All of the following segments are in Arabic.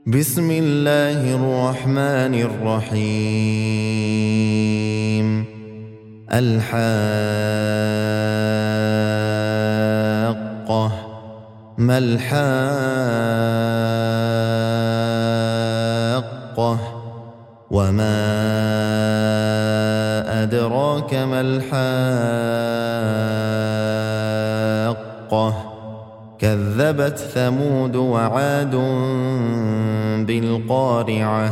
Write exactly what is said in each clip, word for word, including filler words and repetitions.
بسم الله الرحمن الرحيم الحاقة ما الحاقة وما أدراك ما الحاقة كذبت ثمود وعاد بالقارعة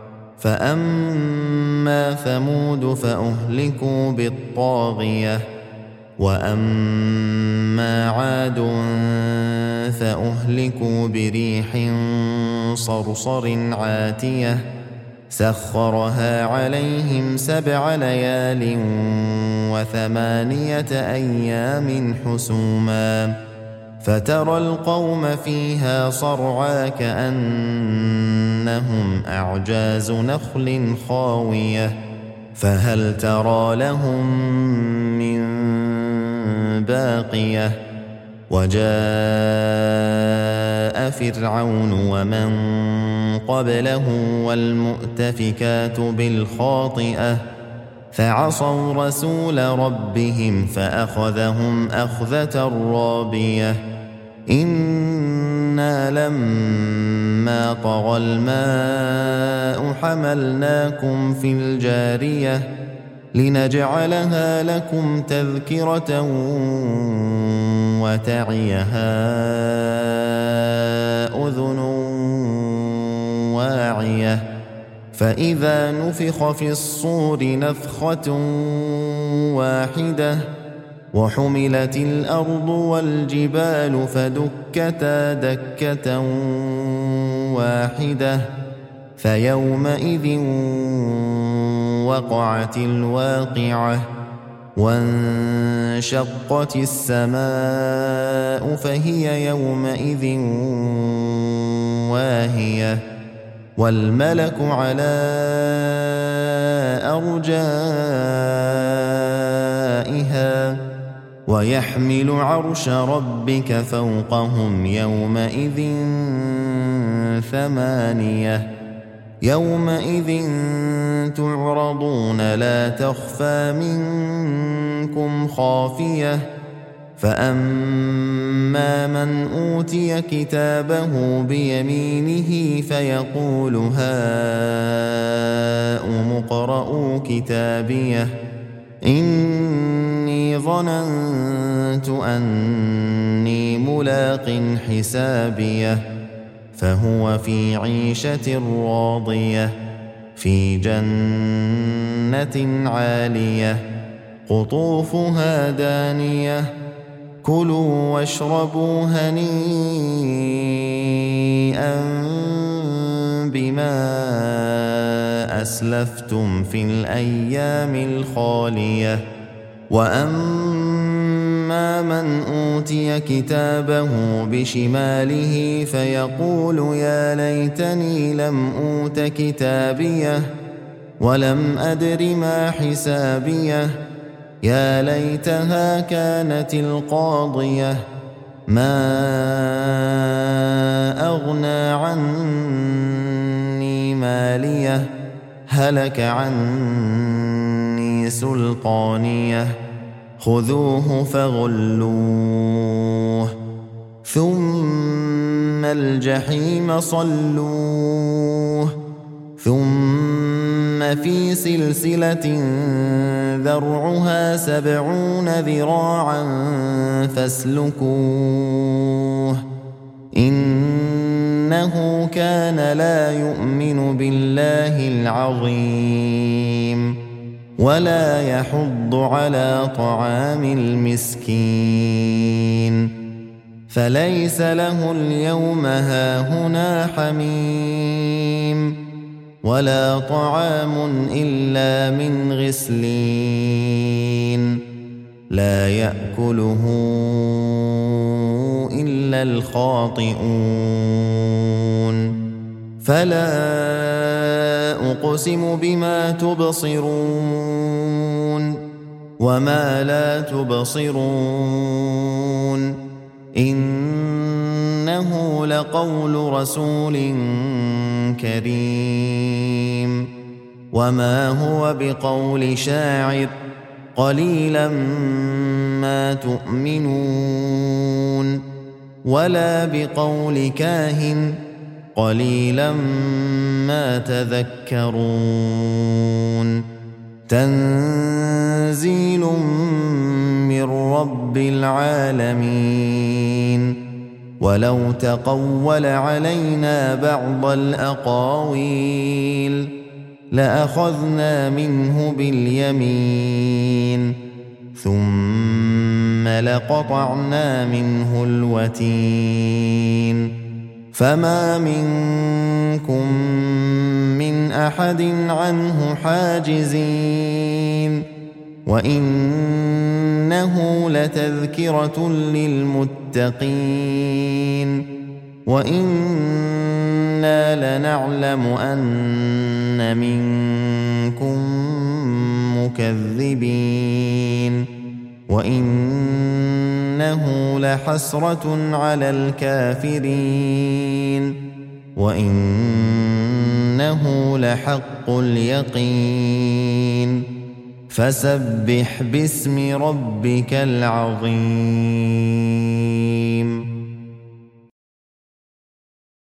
فأما ثمود فأهلكوا بالطاغية وأما عاد فأهلكوا بريح صرصر عاتية سخرها عليهم سبع ليال وثمانية أيام حسوما فترى القوم فيها صرعا كأنهم أعجاز نخل خاوية فهل ترى لهم من باقية وجاء فرعون ومن قبله والمؤتفكات بالخاطئة فعصوا رسول ربهم فأخذهم أخذة رابية إنا لما طغى الماء حملناكم في الجارية لنجعلها لكم تذكرة وتعيها أذن واعية فإذا نفخ في الصور نفخة واحدة وحملت الأرض والجبال فدكتا دكة واحدة فيومئذ وقعت الواقعة وانشقت السماء فهي يومئذ واهية والملك على أرجائها ويحمل عرش ربك فوقهم يومئذ ثمانية يومئذ تعرضون لا تخفى منكم خافية فأما من أوتي كتابه بيمينه فيقول هاؤم اقرءوا كتابيه إني ظننت أني ملاق حسابيه فهو في عيشة راضية في جنة عالية قطوفها دانية كلوا واشربوا هنيئا بما أسلفتم في الأيام الخالية وأما من أوتي كتابه بشماله فيقول يا ليتني لم أوت كتابيه ولم أدر ما حسابيه يا ليتها كانت القاضية ما أغنى عني ماليه هلك عني سلطانيه خذوه فغلوه ثم الجحيم صلوه ثم في سلسلة ذرعها سبعون ذراعا فاسلكوه إنه كان لا يؤمن بالله العظيم ولا يحض على طعام المسكين فليس له اليوم هاهنا حميم ولا طعام إلا من غسلين لا يأكله إلا الخاطئون فلا أقسم بما تبصرون وما لا تبصرون إنه لقول رسول كريم وما هو بقول شاعر قليلا ما تؤمنون ولا بقول كاهن قليلا ما تذكرون تنزيل من رب العالمين ولو تقول علينا بعض الأقاويل لأخذنا منه باليمين ثم لقطعنا منه الوتين فما منكم من أحد عنه حاجزين وإنه لتذكرة للمتقين وإنا لنعلم أن منكم مكذبين وإنه لحسرة على الكافرين وإنه لحق اليقين فسبح باسم ربك العظيم.